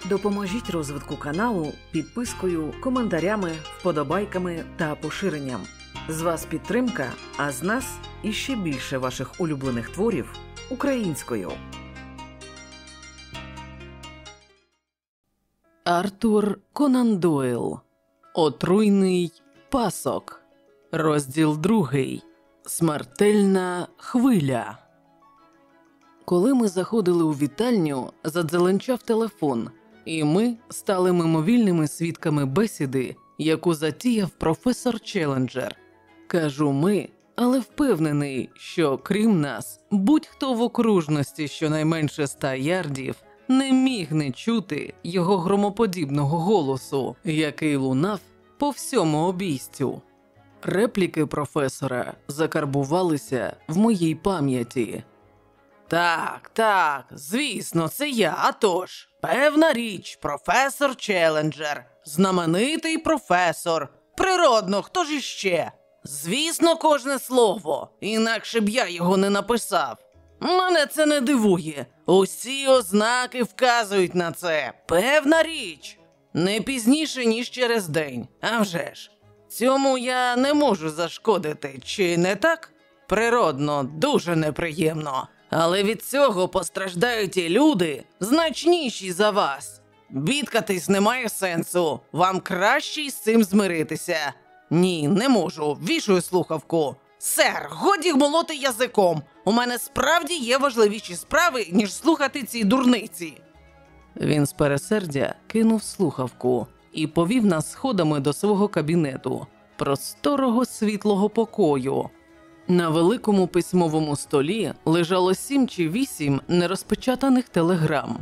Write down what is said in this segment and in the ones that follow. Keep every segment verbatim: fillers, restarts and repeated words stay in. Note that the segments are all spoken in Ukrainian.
Допоможіть розвитку каналу підпискою, коментарями, вподобайками та поширенням. З вас підтримка, а з нас іще більше ваших улюблених творів українською. Артур Конан Дойл. Отруйний пасок. Розділ другий. Смертельна хвиля. Коли ми заходили у вітальню, задзеленчав телефон, і ми стали мимовільними свідками бесіди, яку затіяв професор Челленджер. Кажу «ми», але впевнений, що крім нас, будь-хто в окружності щонайменше ста ярдів не міг не чути його громоподібного голосу, який лунав по всьому обійстю. Репліки професора закарбувалися в моїй пам'яті. Так, так, звісно, це я, а тож. Певна річ, професор Челленджер, знаменитий професор. Природно, хто ж іще? Звісно, кожне слово, інакше б я його не написав. Мене це не дивує, усі ознаки вказують на це. Певна річ, не пізніше, ніж через день, а вже ж. Цьому я не можу зашкодити, чи не так? Природно, дуже неприємно. Але від цього постраждають і люди, значніші за вас. Бідкатись немає сенсу, вам краще із цим змиритися. Ні, не можу, вішую слухавку. Сер, годі молоти язиком, у мене справді є важливіші справи, ніж слухати ці дурниці. Він з пересердя кинув слухавку і повів нас сходами до свого кабінету, просторого світлого покою. На великому письмовому столі лежало сім чи вісім нерозпечатаних телеграм.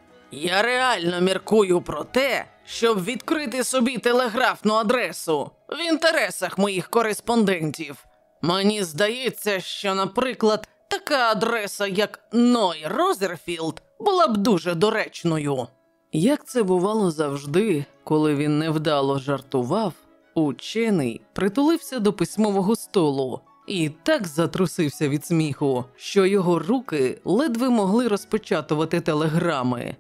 Я реально міркую про те, щоб відкрити собі телеграфну адресу в інтересах моїх кореспондентів. Мені здається, що, наприклад, така адреса, як Ной Розерфілд, була б дуже доречною. Як це бувало завжди, коли він невдало жартував, учений притулився до письмового столу і так затрусився від сміху, що його руки ледве могли розпечатувати телеграми.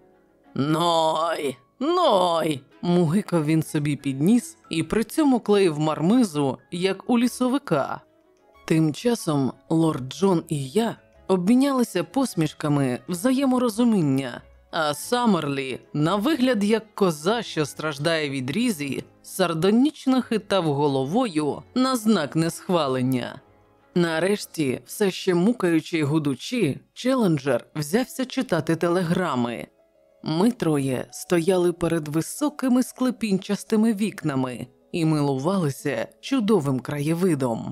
«Ной! Ной!» – мугикав він собі під ніс і при цьому клеїв мармизу, як у лісовика. Тим часом лорд Джон і я обмінялися посмішками взаєморозуміння, а Саммерлі, на вигляд як коза, що страждає від різі, сардонічно хитав головою на знак несхвалення. Нарешті, все ще мукаючи й гудучи, Челленджер взявся читати телеграми. Ми троє стояли перед високими склепінчастими вікнами і милувалися чудовим краєвидом.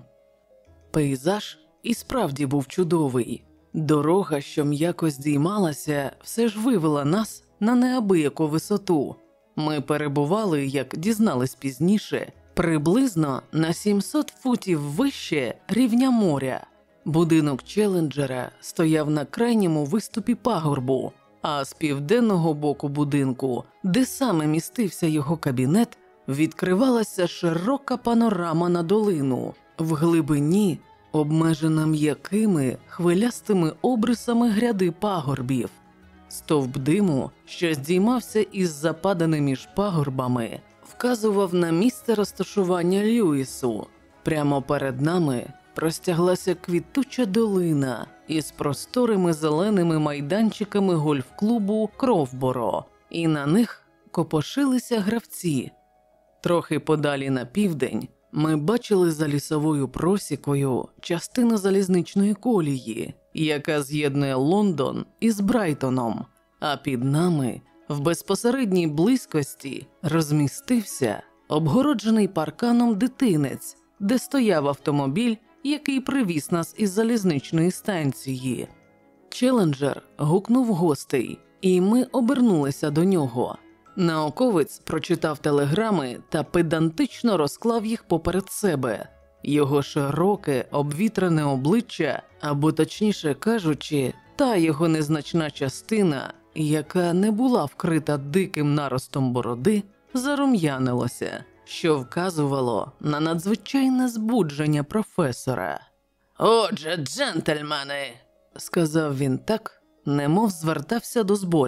Пейзаж і справді був чудовий. Дорога, що м'яко здіймалася, все ж вивела нас на неабияку висоту. Ми перебували, як дізнались пізніше, приблизно на сімсот футів вище рівня моря. Будинок Челленджера стояв на крайньому виступі пагорбу, а з південного боку будинку, де саме містився його кабінет, відкривалася широка панорама на долину. В глибині, обмежена м'якими, хвилястими обрисами гряди пагорбів. Стовп диму, що здіймався із западини між пагорбами, вказував на місце розташування Льюісу. Прямо перед нами простяглася квітуча долина із просторими зеленими майданчиками гольф-клубу Кровборо, і на них копошилися гравці. Трохи подалі на південь ми бачили за лісовою просікою частину залізничної колії, яка з'єднує Лондон із Брайтоном, а під нами в безпосередній близькості розмістився обгороджений парканом дитинець, де стояв автомобіль, який привіз нас із залізничної станції. Челленджер гукнув гостей, і ми обернулися до нього. Науковець прочитав телеграми та педантично розклав їх поперед себе. Його широке, обвітрене обличчя, або точніше кажучи, та його незначна частина, яка не була вкрита диким наростом бороди, зарум'янилося, що вказувало на надзвичайне збудження професора. «Отже, джентльмени», – сказав він так, немов звертався до зборів,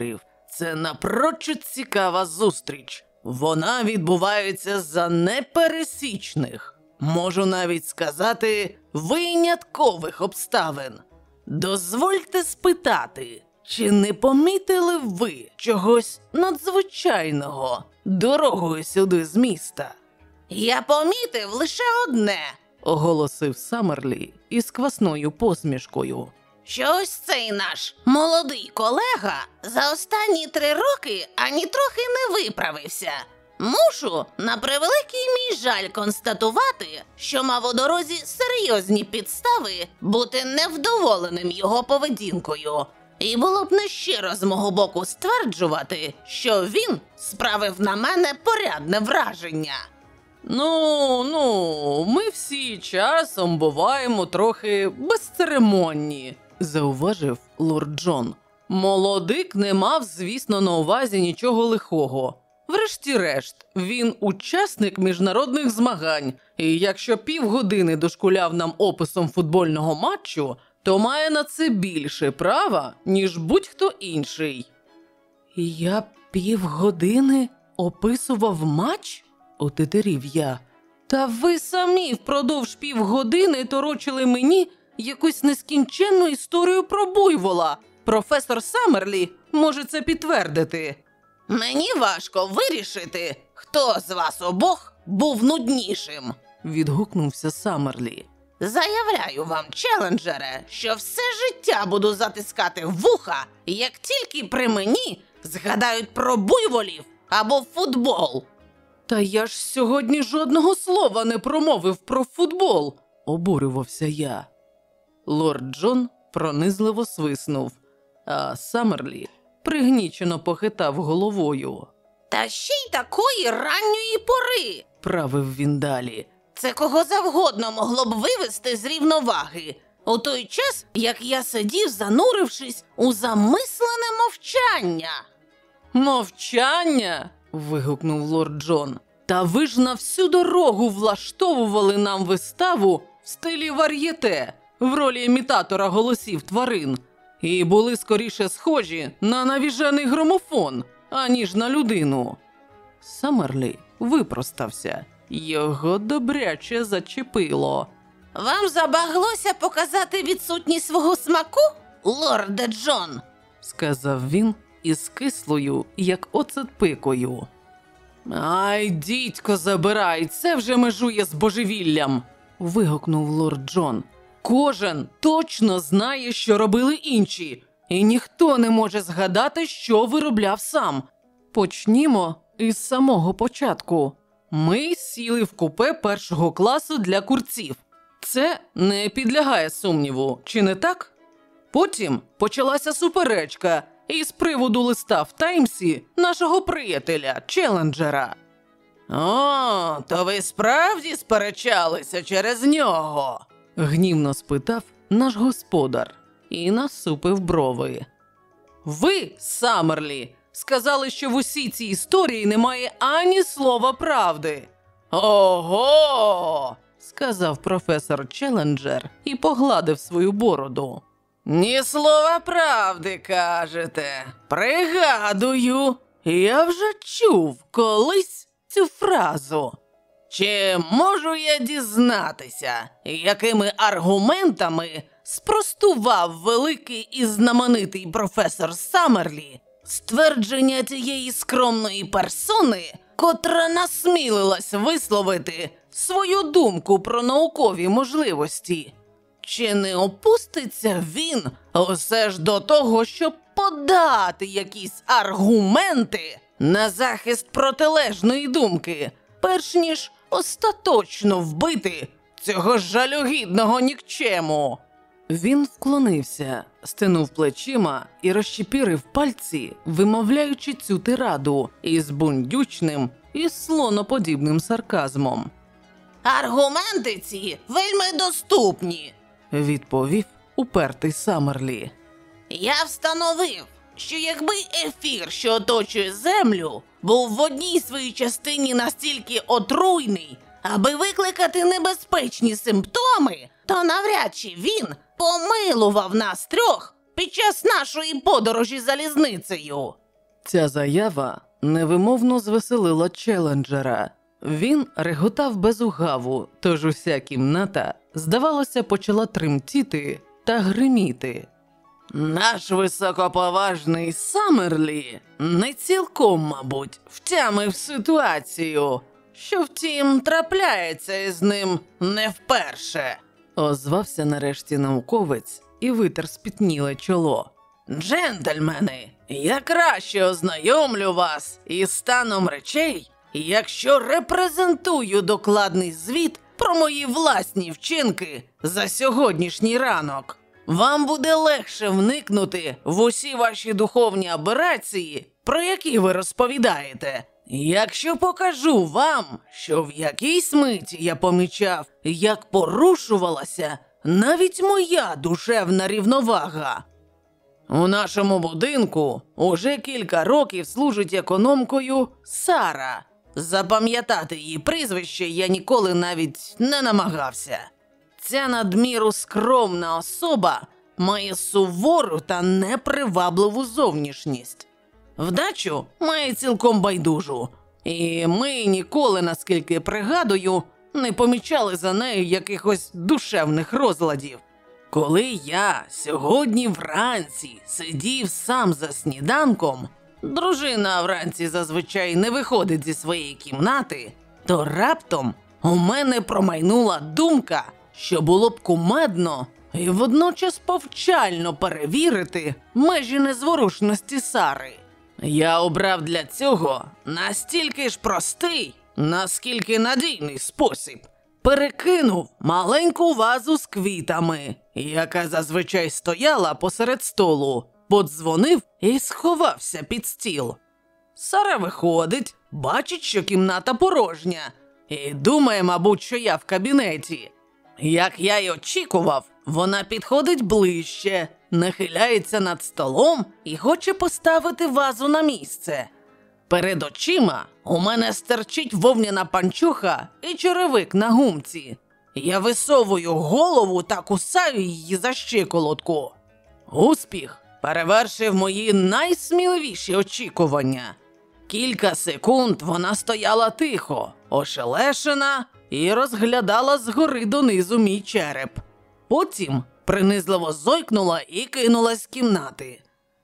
Це напрочуд цікава зустріч. Вона відбувається за непересічних, можу навіть сказати, виняткових обставин. Дозвольте спитати, чи не помітили ви чогось надзвичайного дорогою сюди з міста? Я помітив лише одне, оголосив Саммерлі із квасною посмішкою. що ось цей наш молодий колега за останні три роки ані трохи не виправився. Мушу, на превеликий мій жаль, констатувати, що мав у дорозі серйозні підстави бути невдоволеним його поведінкою. І було б нещиро з мого боку стверджувати, що він справив на мене порядне враження. Ну, ну, ми всі часом буваємо трохи безцеремонні, зауважив лорд Джон. Молодик не мав, звісно, на увазі нічого лихого. Врешті-решт, він учасник міжнародних змагань, і якщо півгодини дошкуляв нам описом футбольного матчу, то має на це більше права, ніж будь-хто інший. Я півгодини описував матч? Отетерів я. Та ви самі впродовж півгодини торочили мені якусь нескінченну історію про буйвола. Професор Саммерлі може це підтвердити. Мені важко вирішити, хто з вас обох був нуднішим, відгукнувся Саммерлі. Заявляю вам, челенджере, що все життя буду затискати вуха, як тільки при мені згадають про буйволів або футбол. Та я ж сьогодні жодного слова не промовив про футбол, обурювався я. Лорд Джон пронизливо свиснув, а Саммерлі пригнічено похитав головою. Та ще й такої ранньої пори, правив він далі. Це кого завгодно могло б вивести з рівноваги, у той час, як я сидів, занурившись у замислене мовчання. Мовчання? Вигукнув лорд Джон. Та ви ж на всю дорогу влаштовували нам виставу в стилі вар'єте, в ролі імітатора голосів тварин, і були скоріше схожі на навіжений грамофон, аніж на людину. Саммерлі випростався. Його добряче зачепило. Вам забаглося показати відсутність свого смаку, лорде Джон? Сказав він із кислою, як оцет пикою. Ай, дідько, забирай, це вже межує з божевіллям, вигукнув лорд Джон. Кожен точно знає, що робили інші, і ніхто не може згадати, що виробляв сам. Почнімо із самого початку. Ми сіли в купе першого класу для курців. Це не підлягає сумніву, чи не так? Потім почалася суперечка із приводу листа в Таймсі нашого приятеля, челенджера. О, то ви справді сперечалися через нього? Гнівно спитав наш господар і насупив брови. Ви, Саммерлі, сказали, що в усій цій історії немає ані слова правди. Ого! Сказав професор Челенджер і погладив свою бороду. Ні слова правди, кажете. Пригадую, я вже чув колись цю фразу. Чи можу я дізнатися, якими аргументами спростував великий і знаменитий професор Саммерлі ствердження тієї скромної персони, котра насмілилась висловити свою думку про наукові можливості? Чи не опуститься він усе ж до того, щоб подати якісь аргументи на захист протилежної думки, перш ніж остаточно вбити цього жалюгідного нікчему? Він вклонився, стенув плечима і розчепірив пальці, вимовляючи цю тираду із бундючним і слоноподібним сарказмом. Аргументи ці вельми доступні, відповів упертий Саммерлі. Я встановив, що якби ефір, що оточує Землю, був в одній своїй частині настільки отруйний, аби викликати небезпечні симптоми, то навряд чи він помилував нас трьох під час нашої подорожі залізницею. Ця заява невимовно звеселила Челенджера. Він реготав без угаву, тож уся кімната, здавалося, почала тремтіти та гриміти. Наш високоповажний Саммерлі не цілком, мабуть, втямив ситуацію, що, втім, трапляється із ним не вперше. Озвався нарешті науковець і витер спітніле чоло. Джентльмени, я краще ознайомлю вас із станом речей, якщо репрезентую докладний звіт про мої власні вчинки за сьогоднішній ранок. Вам буде легше вникнути в усі ваші духовні аберації, про які ви розповідаєте, якщо покажу вам, що в якійсь миті я помічав, як порушувалася навіть моя душевна рівновага. У нашому будинку уже кілька років служить економкою Сара. Запам'ятати її прізвище я ніколи навіть не намагався. Ця надміру скромна особа має сувору та непривабливу зовнішність. Вдачу має цілком байдужу, і ми ніколи, наскільки пригадую, не помічали за нею якихось душевних розладів. Коли я сьогодні вранці сидів сам за сніданком, дружина вранці зазвичай не виходить зі своєї кімнати, то раптом у мене промайнула думка, що було б кумедно і водночас повчально перевірити межі незворушності Сари. Я обрав для цього настільки ж простий, наскільки надійний спосіб. Перекинув маленьку вазу з квітами, яка зазвичай стояла посеред столу, подзвонив і сховався під стіл. Сара виходить, бачить, що кімната порожня, і думає, мабуть, що я в кабінеті. Як я й очікував, вона підходить ближче, нахиляється над столом і хоче поставити вазу на місце. Перед очима у мене стерчить вовняна панчуха і черевик на гумці. Я висовую голову та кусаю її за щиколотку. Успіх перевершив мої найсміливіші очікування. Кілька секунд вона стояла тихо, ошелешена, і розглядала згори донизу мій череп. Потім принизливо зойкнула і кинулась з кімнати.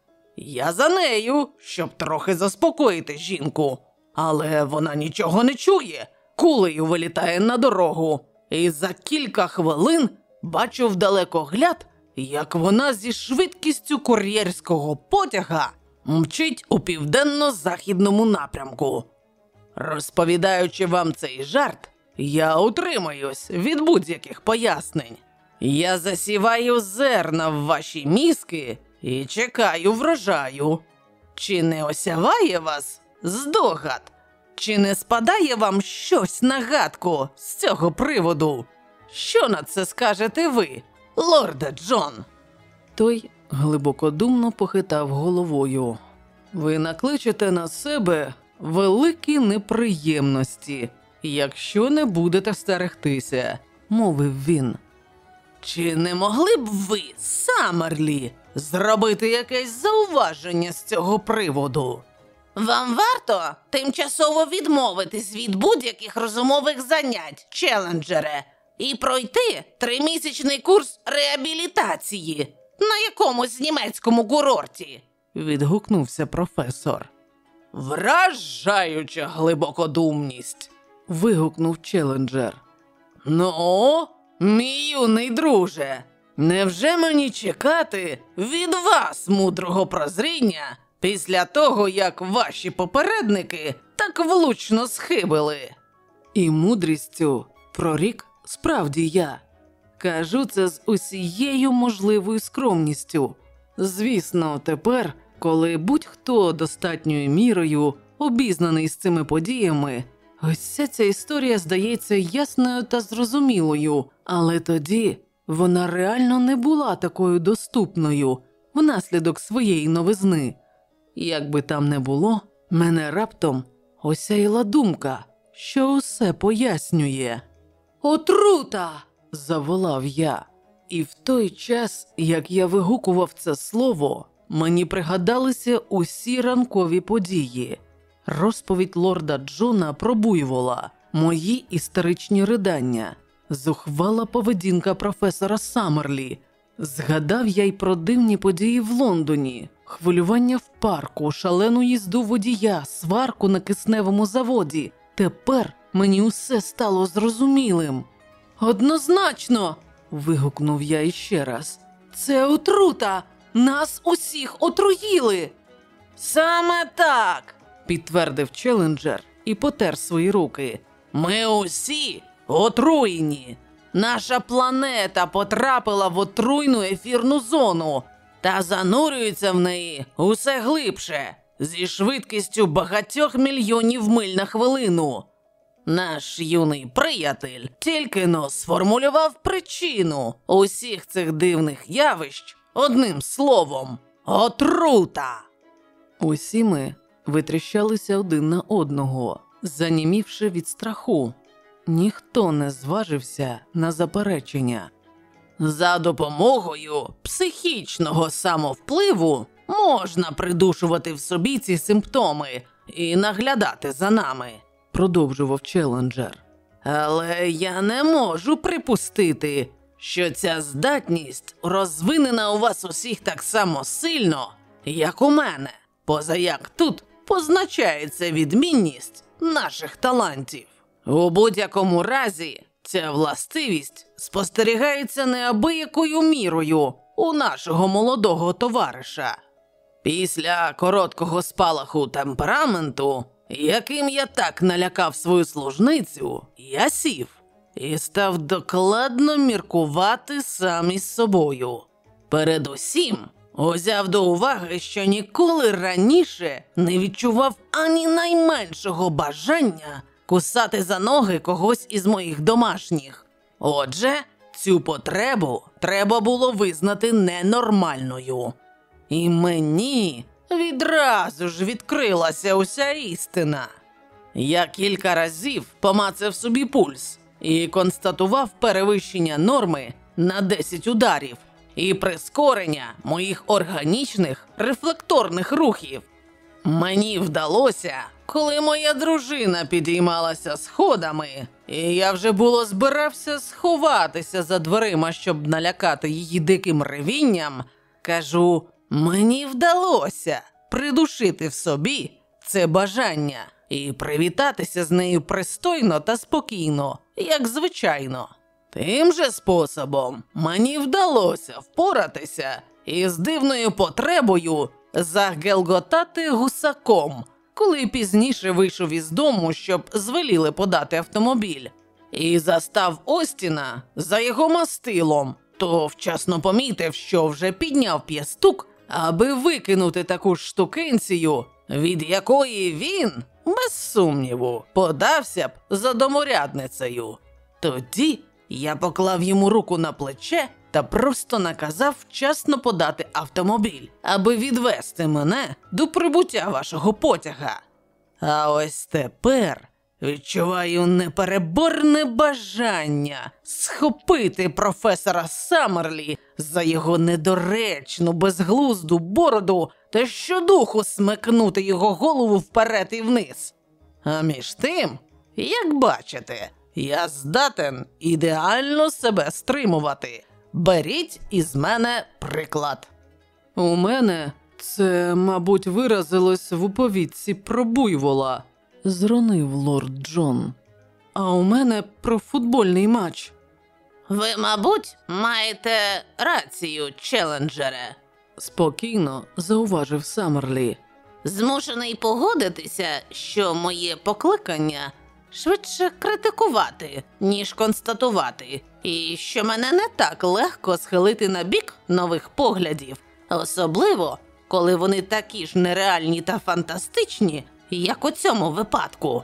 Я за нею, щоб трохи заспокоїти жінку, але вона нічого не чує, кулею вилітає на дорогу, і за кілька хвилин бачу вдалекогляд, як вона зі швидкістю кур'єрського потяга мчить у південно-західному напрямку. Розповідаючи вам цей жарт, я утримаюсь від будь-яких пояснень. Я засіваю зерна в ваші мізки і чекаю врожаю. Чи не осяває вас здогад? Чи не спадає вам щось на гадку з цього приводу? Що на це скажете ви, лорде Джон? Той глибокодумно похитав головою. Ви накличете на себе великі неприємності, якщо не будете стерегтися, мовив він. Чи не могли б ви, Саммерлі, зробити якесь зауваження з цього приводу? Вам варто тимчасово відмовитись від будь-яких розумових занять, Челенджере, і пройти тримісячний курс реабілітації на якомусь німецькому курорті, відгукнувся професор. Вражаюча глибокодумність, вигукнув Челенджер. Ну, мій юний друже, невже мені чекати від вас мудрого прозріння після того, як ваші попередники так влучно схибили? І мудрістю прорік справді я. Кажу це з усією можливою скромністю. Звісно, тепер, коли будь-хто достатньою мірою обізнаний з цими подіями, ось вся ця історія здається ясною та зрозумілою, але тоді вона реально не була такою доступною внаслідок своєї новизни. Як би там не було, мене раптом осяяла думка, що усе пояснює. «Отрута!» – заволав я. І в той час, як я вигукував це слово, мені пригадалися усі ранкові події. Розповідь лорда Джона про буйвола, мої істеричні ридання, зухвала поведінка професора Саммерлі. Згадав я й про дивні події в Лондоні, хвилювання в парку, шалену їзду водія, сварку на кисневому заводі. Тепер мені усе стало зрозумілим. «Однозначно!» – вигукнув я іще раз. «Це отрута! Нас усіх отруїли!» «Саме так!» – підтвердив Челленджер і потер свої руки. «Ми усі отруєні! Наша планета потрапила в отруйну ефірну зону та занурюється в неї усе глибше, зі швидкістю багатьох мільйонів миль на хвилину. Наш юний приятель тільки-но сформулював причину усіх цих дивних явищ одним словом – отрута!» Усі ми витріщалися один на одного, занімівши від страху. Ніхто не зважився на заперечення. «За допомогою психічного самовпливу можна придушувати в собі ці симптоми і наглядати за нами», – продовжував Челленджер. «Але я не можу припустити, що ця здатність розвинена у вас усіх так само сильно, як у мене, позаяк тут позначається відмінність наших талантів. У будь-якому разі, ця властивість спостерігається неабиякою мірою у нашого молодого товариша. Після короткого спалаху темпераменту, яким я так налякав свою служницю, я сів і став докладно міркувати сам із собою. Передусім, узяв до уваги, що ніколи раніше не відчував ані найменшого бажання кусати за ноги когось із моїх домашніх. Отже, цю потребу треба було визнати ненормальною. І мені відразу ж відкрилася уся істина. Я кілька разів помацав собі пульс і констатував перевищення норми на десять ударів і прискорення моїх органічних рефлекторних рухів. Мені вдалося, коли моя дружина підіймалася сходами, і я вже було збирався сховатися за дверима, щоб налякати її диким ревінням, кажу, мені вдалося придушити в собі це бажання і привітатися з нею пристойно та спокійно, як звичайно. Тим же способом мені вдалося впоратися із дивною потребою загелготати гусаком, коли пізніше вийшов із дому, щоб звеліли подати автомобіль, і застав Остіна за його мастилом, то вчасно помітив, що вже підняв п'ястук, аби викинути таку штукенцію, від якої він, без сумніву, подався б за доморядницею. Тоді я поклав йому руку на плече та просто наказав вчасно подати автомобіль, аби відвести мене до прибуття вашого потяга. А ось тепер відчуваю непереборне бажання схопити професора Саммерлі за його недоречну, безглузду бороду та щодуху смикнути його голову вперед і вниз. А між тим, як бачите, я здатен ідеально себе стримувати. Беріть із мене приклад. У мене це, мабуть, виразилось в оповідці про буйвола, зронив лорд Джон. А у мене про футбольний матч. Ви, мабуть, маєте рацію, Челленджере, спокійно зауважив Саммерлі. Змушений погодитися, що моє покликання швидше критикувати, ніж констатувати, і що мене не так легко схилити на бік нових поглядів, особливо, коли вони такі ж нереальні та фантастичні, як у цьому випадку.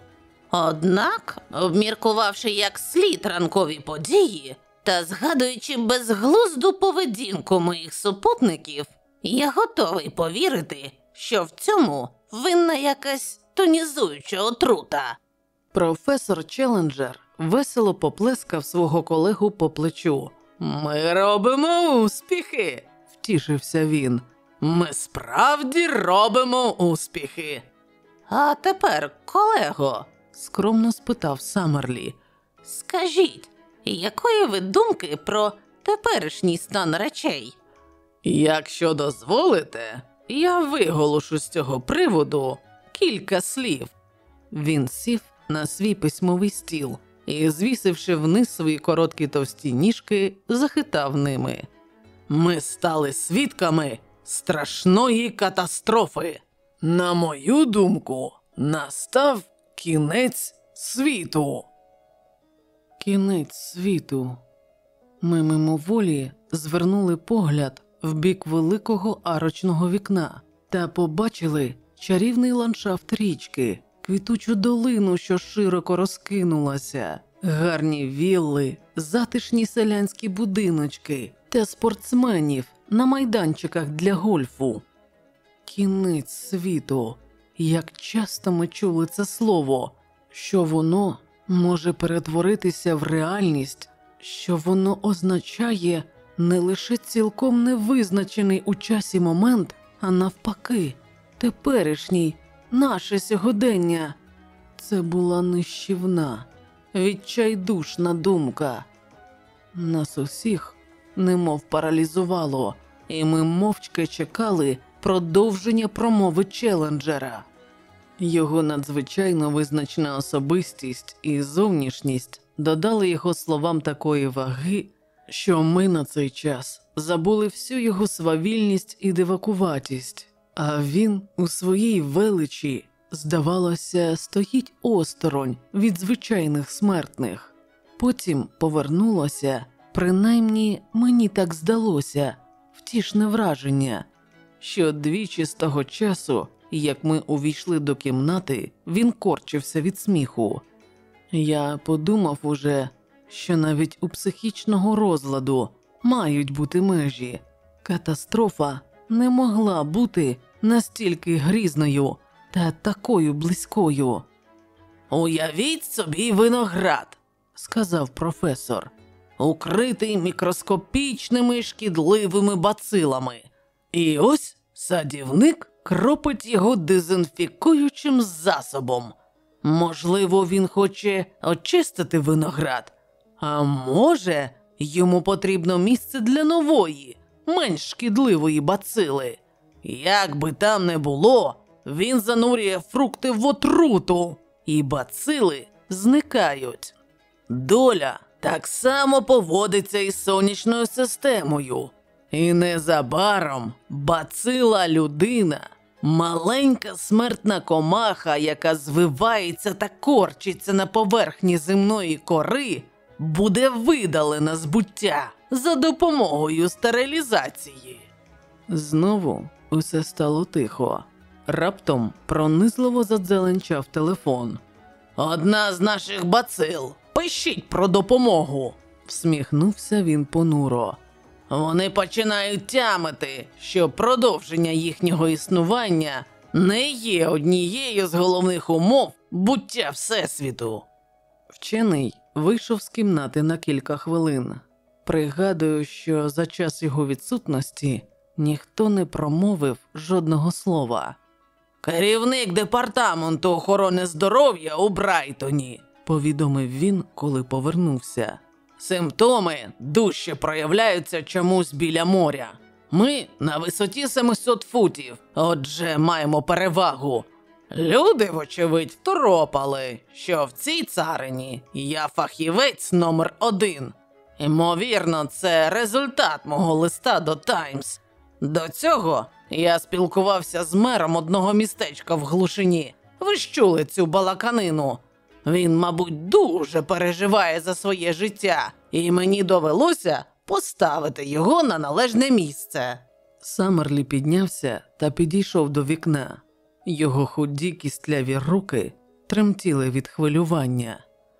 Однак, обміркувавши як слід ранкові події та згадуючи безглузду поведінку моїх супутників, я готовий повірити, що в цьому винна якась тонізуюча отрута. Професор Челленджер весело поплескав свого колегу по плечу. «Ми робимо успіхи!» – втішився він. Ми справді робимо успіхи. А тепер, колего, скромно спитав Саммерлі, скажіть, якої ви думки про теперішній стан речей? Якщо дозволите, я виголошу з цього приводу кілька слів. Він сів на свій письмовий стіл і, звісивши вниз свої короткі товсті ніжки, захитав ними. Ми стали свідками страшної катастрофи. На мою думку, настав кінець світу. Кінець світу. Ми мимоволі звернули погляд в бік великого арочного вікна та побачили чарівний ландшафт річки, квітучу долину, що широко розкинулася, гарні вілли, затишні селянські будиночки та спортсменів на майданчиках для гольфу. Кінець світу. Як часто ми чули це слово, що воно може перетворитися в реальність, що воно означає не лише цілком невизначений у часі момент, а навпаки, теперішній, наше сьогодення. Це була нищівна, відчайдушна думка. Нас усіх немов паралізувало, і ми мовчки чекали продовження промови Челленджера. Його надзвичайно визначна особистість і зовнішність додали його словам такої ваги, що ми на цей час забули всю його свавільність і дивакуватість, а він у своїй величі, здавалося, стоїть осторонь від звичайних смертних. Потім повернулося, принаймні мені так здалося, втішне враження, що двічі з того часу, як ми увійшли до кімнати, він корчився від сміху. Я подумав уже, що навіть у психічного розладу мають бути межі. Катастрофа не могла бути настільки грізною та такою близькою. «Уявіть собі виноград», – сказав професор, – «укритий мікроскопічними шкідливими бацилами. І ось садівник кропить його дезінфікуючим засобом. Можливо, він хоче очистити виноград, а може, йому потрібно місце для нової, менш шкідливої бацили. Як би там не було, він занурює фрукти в отруту, і бацили зникають. Доля так само поводиться із сонячною системою. І незабаром бацила людина, маленька смертна комаха, яка звивається та корчиться на поверхні земної кори, буде видалена з буття за допомогою стерилізації. Знову усе стало тихо. Раптом пронизливо задзеленчав телефон. «Одна з наших бацил. Пишіть про допомогу!» Всміхнувся він понуро. «Вони починають тямити, що продовження їхнього існування не є однією з головних умов буття Всесвіту». Вчений вийшов з кімнати на кілька хвилин. Пригадую, що за час його відсутності ніхто не промовив жодного слова. «Керівник департаменту охорони здоров'я у Брайтоні», – повідомив він, коли повернувся. «Симптоми дужче проявляються чомусь біля моря. Ми на висоті сімсот футів, отже маємо перевагу. Люди, вочевидь, второпали, що в цій царині я фахівець номер один. Ймовірно, це результат мого листа до «Таймс». До цього я спілкувався з мером одного містечка в глушині. Ви ж чули цю балаканину? Він, мабуть, дуже переживає за своє життя, і мені довелося поставити його на належне місце». Саммерлі піднявся та підійшов до вікна. Його худі кістляві руки тремтіли від хвилювання.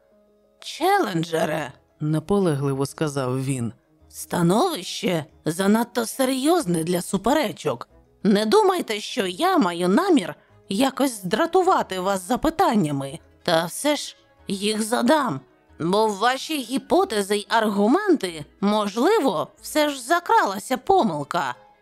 «Челленджере», – наполегливо сказав він, – «становище занадто серйозне для суперечок. Не думайте, що я маю намір якось здратувати вас запитаннями, та все ж їх задам, бо в ваші гіпотези й аргументи, можливо, все ж закралася помилка».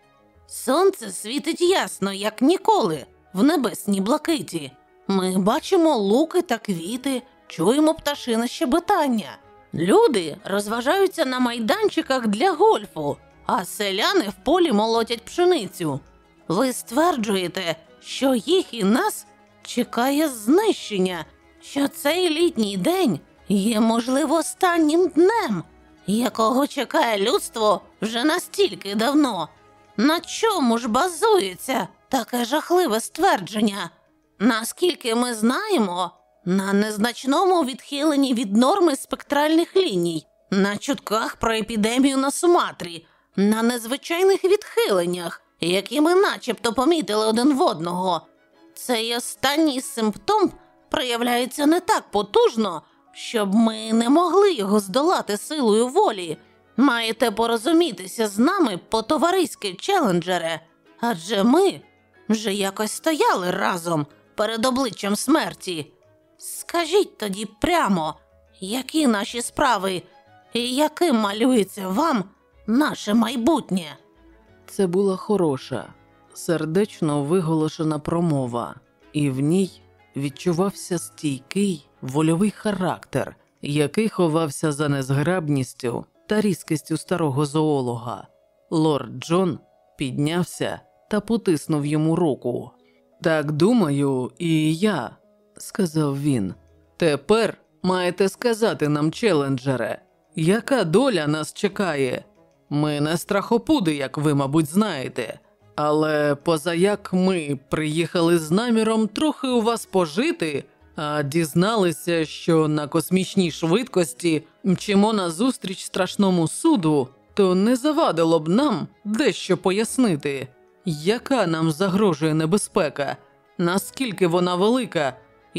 Сонце світить ясно, як ніколи, в небесній блакиті. Ми бачимо луки та квіти, чуємо пташине щебетання. Люди розважаються на майданчиках для гольфу, а селяни в полі молотять пшеницю. Ви стверджуєте, що їх і нас чекає знищення, що цей літній день є, можливо, останнім днем, якого чекає людство вже настільки давно. На чому ж базується таке жахливе ствердження? Наскільки ми знаємо, на незначному відхиленні від норми спектральних ліній, на чутках про епідемію на Суматрі, на незвичайних відхиленнях, які ми начебто помітили один в одного. Цей останній симптом проявляється не так потужно, щоб ми не могли його здолати силою волі. Маєте порозумітися з нами по-товариськи, Челенджере, адже ми вже якось стояли разом перед обличчям смерті. Скажіть тоді прямо, які наші справи і яким малюється вам наше майбутнє? Це була хороша, сердечно виголошена промова, і в ній відчувався стійкий, вольовий характер, який ховався за незграбністю та різкістю старого зоолога. Лорд Джон піднявся та потиснув йому руку. «Так думаю і я», – сказав він. «Тепер маєте сказати нам, Челенджере, яка доля нас чекає? Ми не страхопуди, як ви, мабуть, знаєте, але позаяк ми приїхали з наміром трохи у вас пожити, а дізналися, що на космічній швидкості мчимо назустріч страшному суду, то не завадило б нам дещо пояснити, яка нам загрожує небезпека, наскільки вона велика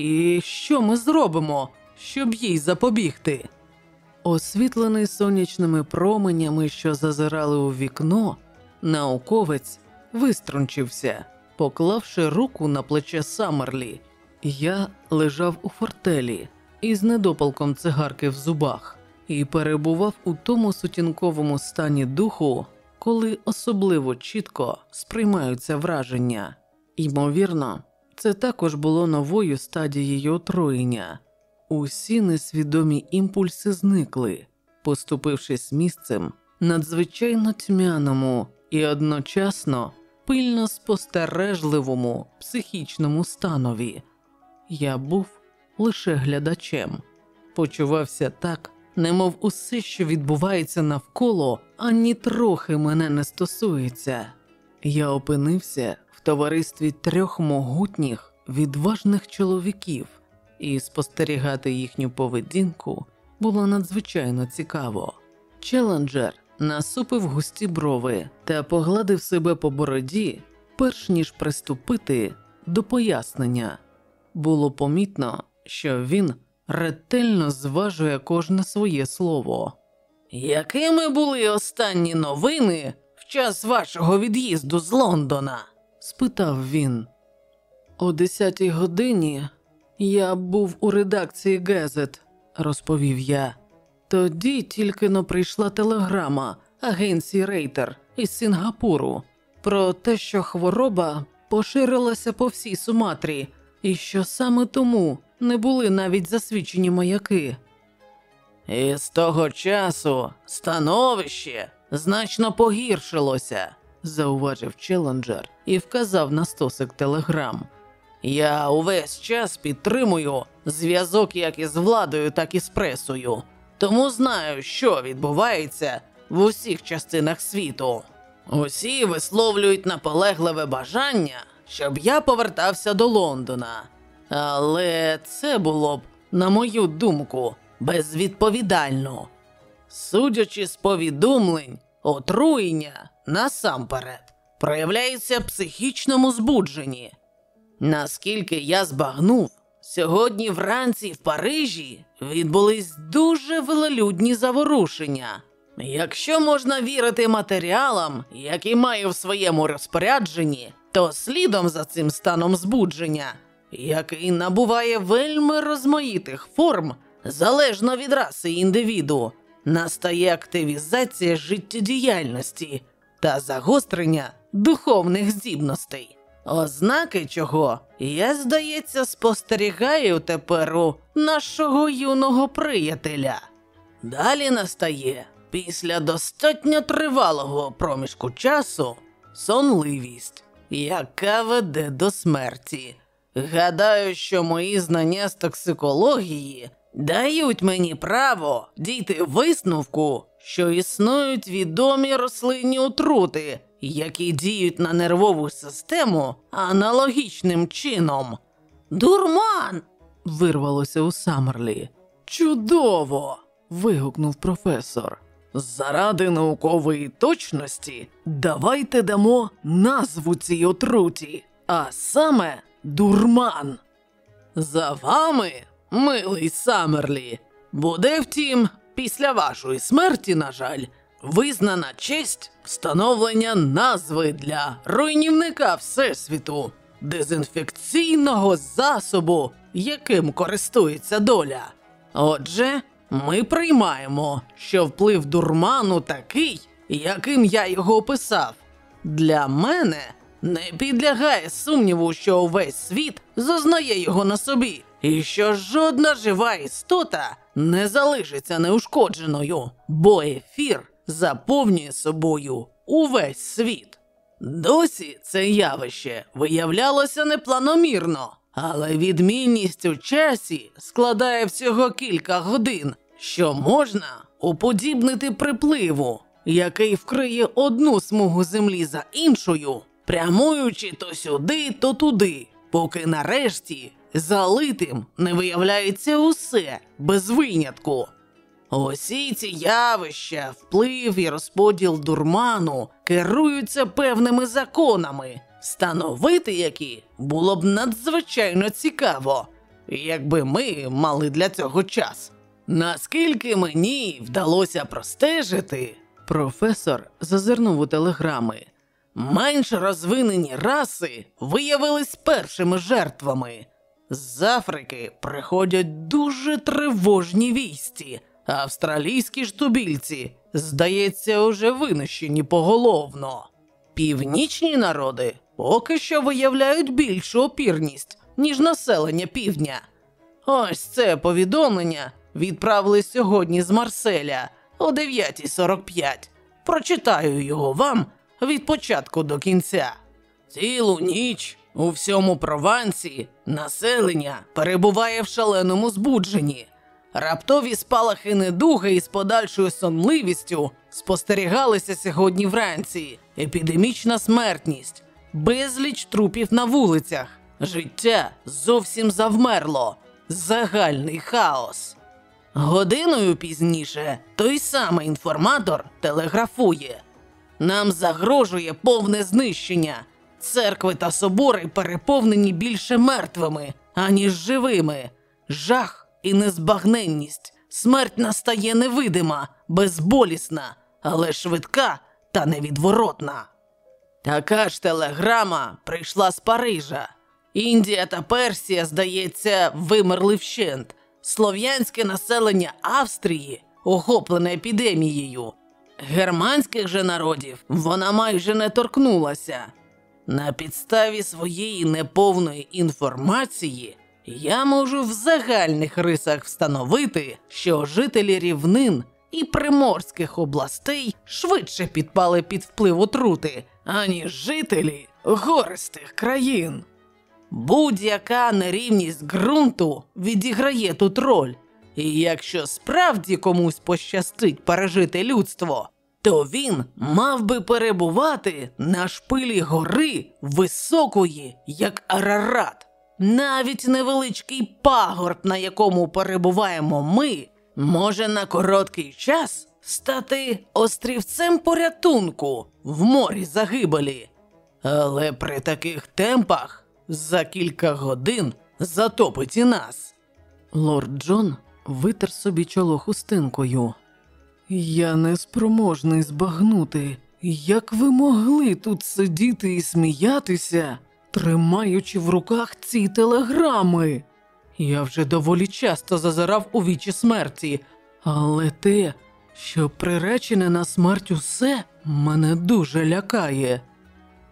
і що ми зробимо, щоб їй запобігти». Освітлений сонячними променями, що зазирали у вікно, науковець виструнчився, поклавши руку на плече Саммерлі. Я лежав у фортелі із недопалком цигарки в зубах і перебував у тому сутінковому стані духу, коли особливо чітко сприймаються враження. Ймовірно, це також було новою стадією отруєння. Усі несвідомі імпульси зникли, поступившись місцем надзвичайно тьмяному і одночасно пильно спостережливому психічному станові. Я був лише глядачем. Почувався так, немов усе, що відбувається навколо, ані трохи мене не стосується. Я опинився в товаристві трьох могутніх, відважних чоловіків, і спостерігати їхню поведінку було надзвичайно цікаво. Челенджер насупив густі брови та погладив себе по бороді, перш ніж приступити до пояснення. Було помітно, що він ретельно зважує кожне своє слово. «Якими були останні новини в час вашого від'їзду з Лондона?» – спитав він. «О десятій годині я був у редакції «Гезет», – розповів я. Тоді тільки-но прийшла телеграма агенції Рейтер із Сінгапуру про те, що хвороба поширилася по всій Суматрі і що саме тому не були навіть засвічені маяки. «І з того часу становище значно погіршилося», – зауважив Челенджер і вказав на стосик телеграм. «Я увесь час підтримую зв'язок як із владою, так і з пресою, тому знаю, що відбувається в усіх частинах світу. Усі висловлюють наполегливе бажання, щоб я повертався до Лондона. Але це було б, на мою думку, безвідповідально. Судячи з повідомлень, отруєння, насамперед, проявляється в психічному збудженні. Наскільки я збагнув, сьогодні вранці в Парижі відбулись дуже велолюдні заворушення. Якщо можна вірити матеріалам, які маю в своєму розпорядженні, то слідом за цим станом збудження, який набуває вельми розмаїтих форм, залежно від раси індивіду, настає активізація життєдіяльності та загострення духовних здібностей. Ознаки чого я, здається, спостерігаю тепер у нашого юного приятеля. Далі настає, після достатньо тривалого проміжку часу, сонливість, яка веде до смерті. Гадаю, що мої знання з токсикології дають мені право дійти висновку, що існують відомі рослинні отрути, які діють на нервову систему аналогічним чином. «Дурман!» – вирвалося у Саммерлі. «Чудово!» – вигукнув професор. «Заради наукової точності давайте дамо назву цій отруті, а саме дурман». «За вами, милий Саммерлі, буде, втім, після вашої смерті, на жаль, визнана честь встановлення назви для руйнівника Всесвіту, дезінфекційного засобу, яким користується доля. Отже, ми приймаємо, що вплив дурману такий, яким я його описав. Для мене не підлягає сумніву, що увесь світ зазнає його на собі, і що жодна жива істота не залишиться неушкодженою, бо ефір заповнює собою увесь світ. Досі це явище виявлялося непланомірно, але відмінність у часі складає всього кілька годин, що можна уподібнити припливу, який вкриє одну смугу землі за іншою, прямуючи то сюди, то туди, поки нарешті залитим не виявляється усе без винятку. Усі ці явища, вплив і розподіл дурману керуються певними законами, встановити які було б надзвичайно цікаво, якби ми мали для цього час. Наскільки мені вдалося простежити, професор зазирнув у телеграми, менш розвинені раси виявились першими жертвами. З Африки приходять дуже тривожні вісті. Австралійські ж тубільці, здається, уже винищені поголовно. Північні народи поки що виявляють більшу опірність, ніж населення півдня. Ось це повідомлення відправили сьогодні з Марселя о дев'ята сорок п'ять. Прочитаю його вам від початку до кінця. Цілу ніч у всьому Провансі населення перебуває в шаленому збудженні. Раптові спалахи недуги із подальшою сонливістю спостерігалися сьогодні вранці. Епідемічна смертність, безліч трупів на вулицях. Життя зовсім завмерло. Загальний хаос. Годиною пізніше той самий інформатор телеграфує. Нам загрожує повне знищення. Церкви та собори переповнені більше мертвими, аніж живими. Жах і незбагненність. Смерть настає невидима, безболісна, але швидка та невідворотна. Така ж телеграма прийшла з Парижа. Індія та Персія, здається, вимерли вщент. Слов'янське населення Австрії охоплене епідемією. Германських же народів вона майже не торкнулася. На підставі своєї неповної інформації я можу в загальних рисах встановити, що жителі рівнин і приморських областей швидше підпали під вплив отрути, аніж жителі гористих країн. Будь-яка нерівність ґрунту відіграє тут роль, і якщо справді комусь пощастить пережити людство, то він мав би перебувати на шпилі гори високої, як Арарат. Навіть невеличкий пагорб, на якому перебуваємо ми, може на короткий час стати острівцем порятунку в морі загибелі. Але при таких темпах за кілька годин затопить і нас. Лорд Джон витер собі чоло хустинкою. «Я неспроможний збагнути, як ви могли тут сидіти і сміятися, тримаючи в руках ці телеграми. Я вже доволі часто зазирав у вічі смерті, але те, що приречене на смерть усе, мене дуже лякає».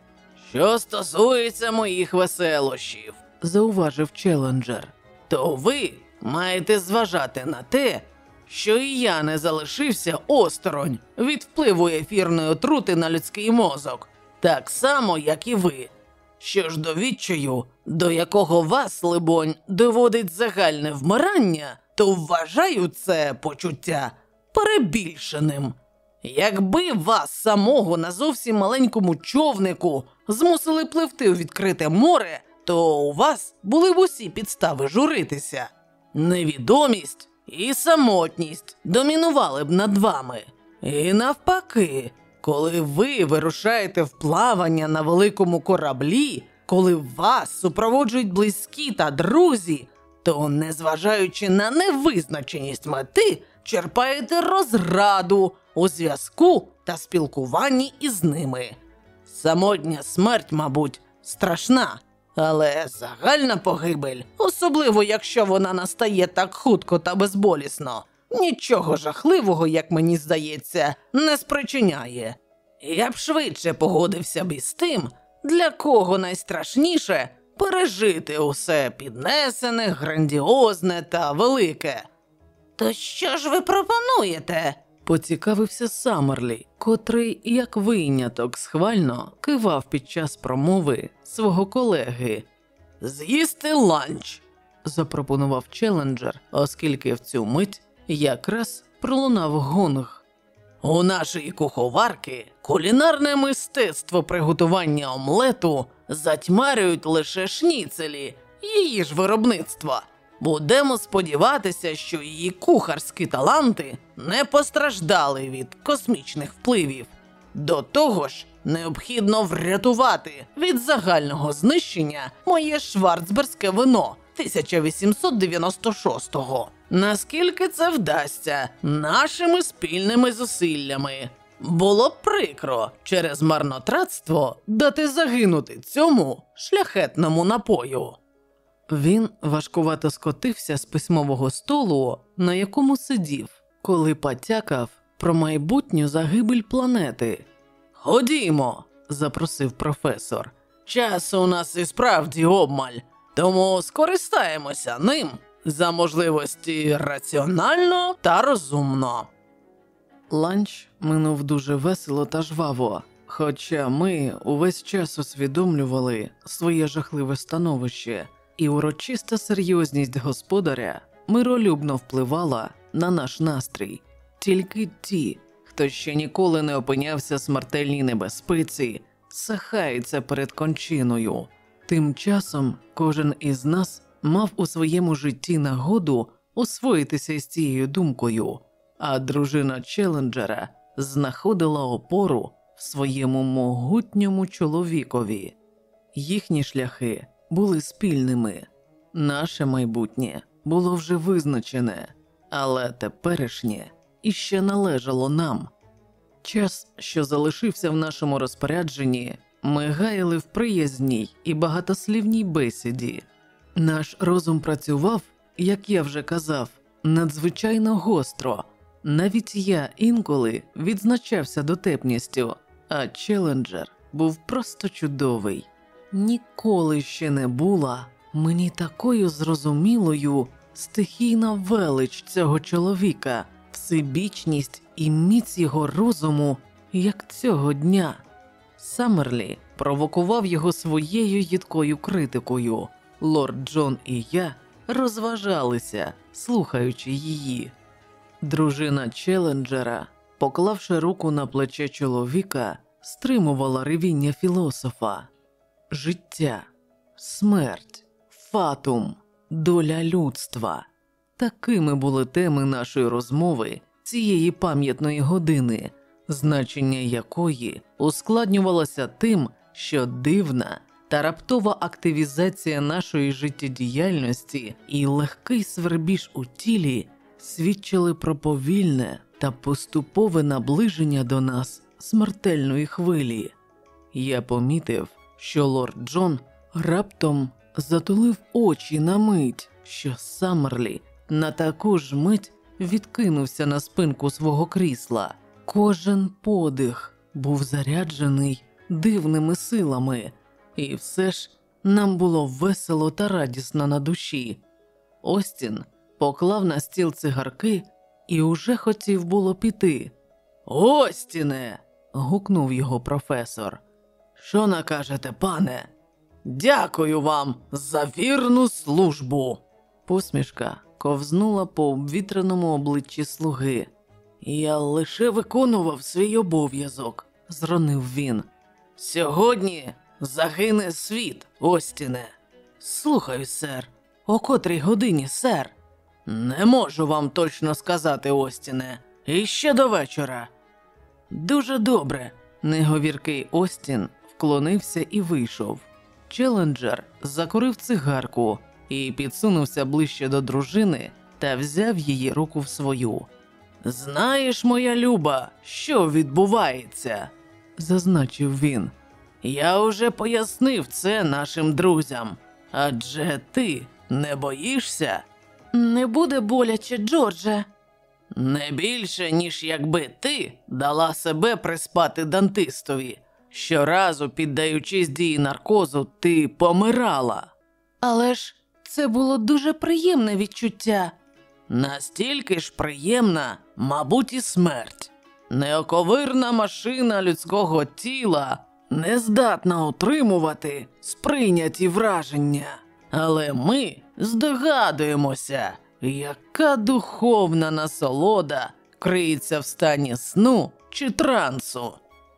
Що стосується моїх веселощів, зауважив Челенджер, то ви маєте зважати на те, що і я не залишився осторонь від впливу ефірної отрути на людський мозок, так само, як і ви. Що ж до відчаю, до якого вас, либонь, доводить загальне вмирання, то вважаю це почуття перебільшеним. Якби вас самого на зовсім маленькому човнику змусили пливти у відкрите море, то у вас були б усі підстави журитися. Невідомість і самотність домінували б над вами. І навпаки, коли ви вирушаєте в плавання на великому кораблі, коли вас супроводжують близькі та друзі, то, незважаючи на невизначеність мети, черпаєте розраду у зв'язку та спілкуванні із ними. Самотня смерть, мабуть, страшна, але загальна погибель, особливо якщо вона настає так хутко та безболісно, нічого жахливого, як мені здається, не спричиняє. Я б швидше погодився б із тим, для кого найстрашніше пережити усе піднесене, грандіозне та велике. «То що ж ви пропонуєте?» – поцікавився Саммерлі, котрий, як виняток, схвально кивав під час промови свого колеги. «З'їсти ланч», – запропонував Челенджер, оскільки в цю мить якраз пролунав гонг. «У нашої куховарки кулінарне мистецтво приготування омлету затьмарюють лише шніцелі, її ж виробництва. Будемо сподіватися, що її кухарські таланти не постраждали від космічних впливів. До того ж, необхідно врятувати від загального знищення моє шварцберзьке вино тисяча вісімсот дев'яносто шостого. Наскільки це вдасться нашими спільними зусиллями. Було б прикро через марнотратство дати загинути цьому шляхетному напою». Він важкувато скотився з письмового столу, на якому сидів, коли потякав про майбутню загибель планети. «Ходімо», – запросив професор. «Часу у нас і справді обмаль, тому скористаємося ним за можливості раціонально та розумно». Ланч минув дуже весело та жваво, хоча ми увесь час усвідомлювали своє жахливе становище, і урочиста серйозність господаря миролюбно впливала на наш настрій. Тільки ті, хто ще ніколи не опинявся в смертельній небезпеці, сахаються перед кончиною. Тим часом кожен із нас мав у своєму житті нагоду освоїтися із цією думкою, а дружина Челенджера знаходила опору в своєму могутньому чоловікові. Їхні шляхи були спільними. Наше майбутнє було вже визначене, але теперішнє іще належало нам. Час, що залишився в нашому розпорядженні, ми гаяли в приязній і багатослівній бесіді. Наш розум працював, як я вже казав, надзвичайно гостро. Навіть я інколи відзначався дотепністю, а Челенджер був просто чудовий. Ніколи ще не була мені такою зрозумілою стихійна велич цього чоловіка, всебічність і міць його розуму, як цього дня. Саммерлі провокував його своєю їдкою критикою. Лорд Джон і я розважалися, слухаючи її. Дружина Челенджера, поклавши руку на плече чоловіка, стримувала ревіння філософа. Життя, смерть, фатум, доля людства – такими були теми нашої розмови цієї пам'ятної години, значення якої ускладнювалося тим, що дивна та раптова активізація нашої життєдіяльності і легкий свербіж у тілі свідчили про повільне та поступове наближення до нас смертельної хвилі. Я помітив, що лорд Джон раптом затулив очі на мить, що Саммерлі на таку ж мить відкинувся на спинку свого крісла. Кожен подих був заряджений дивними силами, І все ж нам було весело та радісно на душі. Остін поклав на стіл цигарки і уже хотів було піти. «Остіне!» – гукнув його професор. «Що накажете, пане? Дякую вам за вірну службу!» Посмішка ковзнула по обвітреному обличчі слуги. «Я лише виконував свій обов'язок», – зронив він. «Сьогодні загине світ, Остіне». «Слухаю, сер. О котрій годині, сер?» «Не можу вам точно сказати, Остіне. І ще до вечора». «Дуже добре». Неговіркий Остін вклонився і вийшов. Челенджер закурив цигарку і підсунувся ближче до дружини та взяв її руку в свою. «Знаєш, моя люба, що відбувається?» – зазначив він. «Я уже пояснив це нашим друзям. Адже ти не боїшся?» «Не буде боляче, Джордже». «Не більше, ніж якби ти дала себе приспати дантистові. Щоразу, піддаючись дії наркозу, ти помирала». «Але ж це було дуже приємне відчуття». «Настільки ж приємна, мабуть, і смерть. Неоковирна машина людського тіла не здатна утримувати сприйняті враження. Але ми здогадуємося, яка духовна насолода криється в стані сну чи трансу.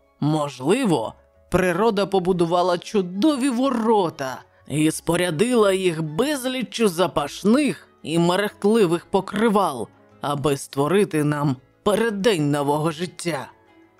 Можливо, природа побудувала чудові ворота і спорядила їх безліччю запашних і мерехтливих покривал, аби створити нам переддень нового життя.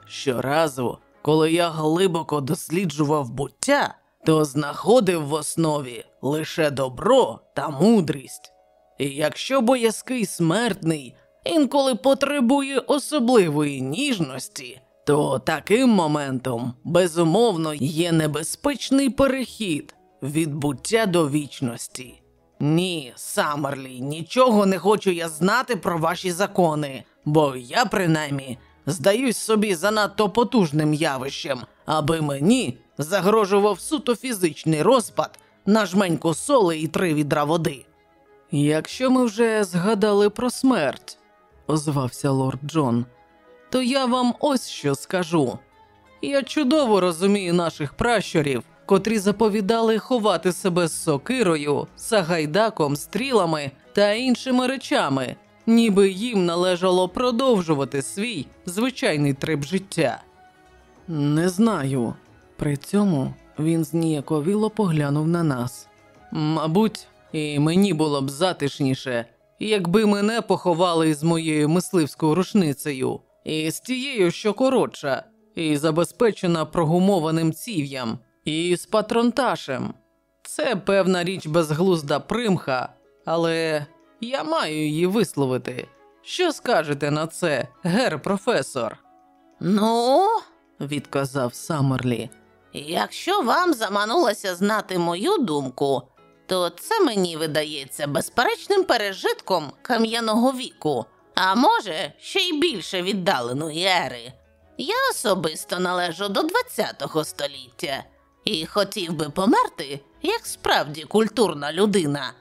Щоразу, коли я глибоко досліджував буття, то знаходив в основі лише добро та мудрість. І якщо боязкий смертний інколи потребує особливої ніжності, то таким моментом, безумовно, є небезпечний перехід від буття до вічності. Ні, Саммерлі, нічого не хочу я знати про ваші закони, бо я, принаймні, здаюсь собі занадто потужним явищем, аби мені загрожував суто фізичний розпад на жменьку соли і три відра води». «Якщо ми вже згадали про смерть», – озвався лорд Джон, – «то я вам ось що скажу. Я чудово розумію наших пращурів, котрі заповідали ховати себе з сокирою, сагайдаком, стрілами та іншими речами, ніби їм належало продовжувати свій звичайний триб життя». «Не знаю». При цьому він зніяковіло поглянув на нас. «Мабуть, і мені було б затишніше, якби мене поховали з моєю мисливською рушницею, і з тією, що коротша, і забезпечена прогумованим ців'ям, і з патронташем. Це, певна річ, безглузда примха, але я маю її висловити. Що скажете на це, гер професор?» «Ну, – відказав Саммерлі, – якщо вам заманулося знати мою думку, то це мені видається безперечним пережитком кам'яного віку, а може, ще й більше віддаленої ери. Я особисто належу до двадцятого століття і хотів би померти, як справді культурна людина.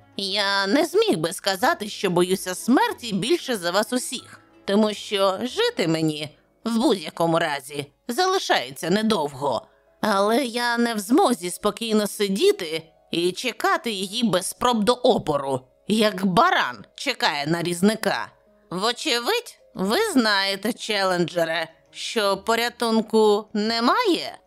Я не зміг би сказати, що боюся смерті більше за вас усіх, тому що жити мені, в будь-якому разі, залишається недовго. Але я не в змозі спокійно сидіти і чекати її без спроб до опору, як баран чекає на різника. Вочевидь, ви знаєте, челенджере, що порятунку немає?»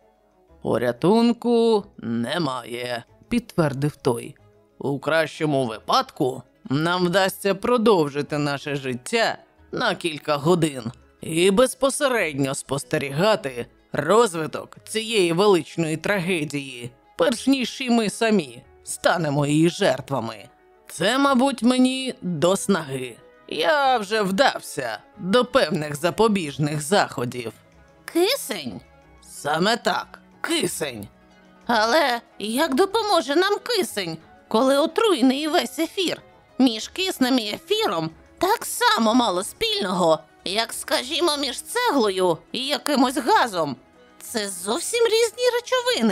«Порятунку немає», – підтвердив той. «У кращому випадку нам вдасться продовжити наше життя на кілька годин і безпосередньо спостерігати розвиток цієї величної трагедії, перш ніж і ми самі станемо її жертвами. Це, мабуть, мені до снаги. Я вже вдався до певних запобіжних заходів». «Кисень?» «Саме так, кисень». «Але як допоможе нам кисень, коли отруєний весь ефір? Між киснем і ефіром так само мало спільного, як, скажімо, між цеглою і якимось газом. Це зовсім різні речовини,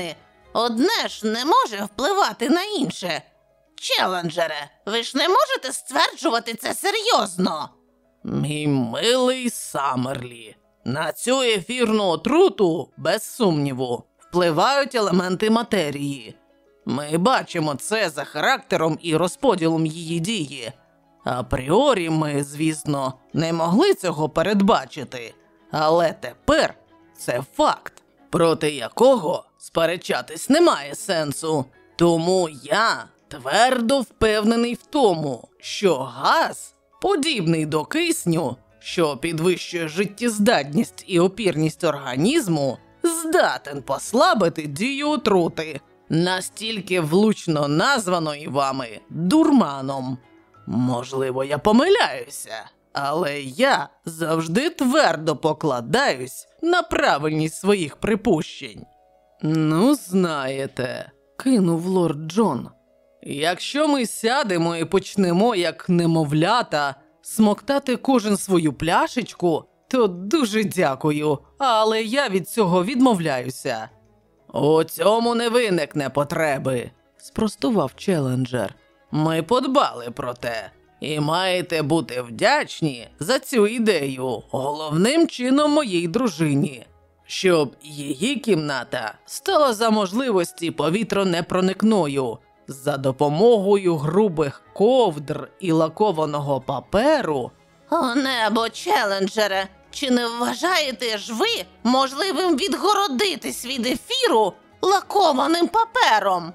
Одне ж не може впливати на інше. Челенджере, ви ж не можете стверджувати це серйозно? Мій милий Саммерлі, на цю ефірну отруту, без сумніву, впливають елементи матерії. Ми бачимо це за характером і розподілом її дії. Апріорі ми, звісно, не могли цього передбачити, але тепер це факт, проти якого сперечатись немає сенсу. Тому я твердо впевнений в тому, що газ, подібний до кисню, що підвищує життєздатність і опірність організму, здатен послабити дію отрути, настільки влучно названої вами дурманом. Можливо, я помиляюся, але я завжди твердо покладаюсь на правильність своїх припущень. Ну, знаєте, кинув лорд Джон. Якщо ми сядемо і почнемо, як немовлята, смоктати кожен свою пляшечку, то дуже дякую, але я від цього відмовляюся. У цьому не виникне потреби, спростував Челенджер. Ми подбали про те, і маєте бути вдячні за цю ідею головним чином моїй дружині, щоб її кімната стала за можливості повітронепроникною. За допомогою грубих ковдр і лакованого паперу. О небо, Челенджере, чи не вважаєте ж ви можливим відгородитись від ефіру лакованим папером?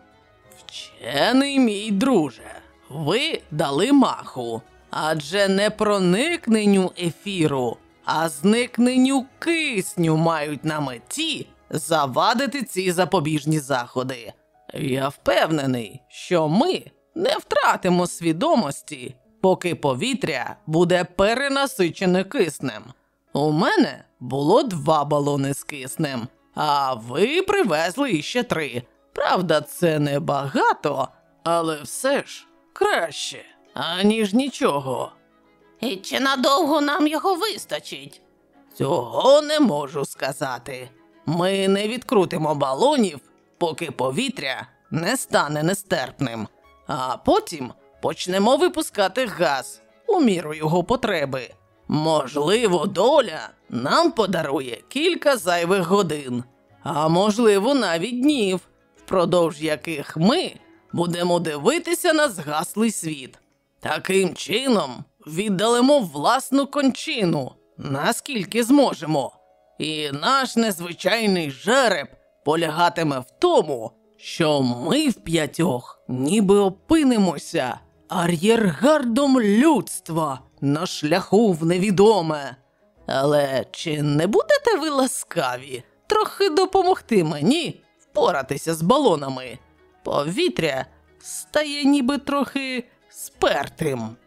Вчений мій друже, ви дали маху, адже не проникненню ефіру, а зникненню кисню мають на меті завадити ці запобіжні заходи. Я впевнений, що ми не втратимо свідомості, поки повітря буде перенасичене киснем. У мене було два балони з киснем, а ви привезли іще три. Правда, це не багато, але все ж краще, аніж нічого. І чи надовго нам його вистачить? Цього не можу сказати. Ми не відкрутимо балонів, поки повітря не стане нестерпним, а потім почнемо випускати газ у міру його потреби. Можливо, доля нам подарує кілька зайвих годин, а можливо навіть днів, впродовж яких ми будемо дивитися на згаслий світ. Таким чином віддалимо власну кончину, наскільки зможемо. І наш незвичайний жереб полягатиме в тому, що ми в п'ятьох ніби опинимося ар'єргардом людства на шляху в невідоме. Але чи не будете ви ласкаві трохи допомогти мені впоратися з балонами? Повітря стає ніби трохи спертим.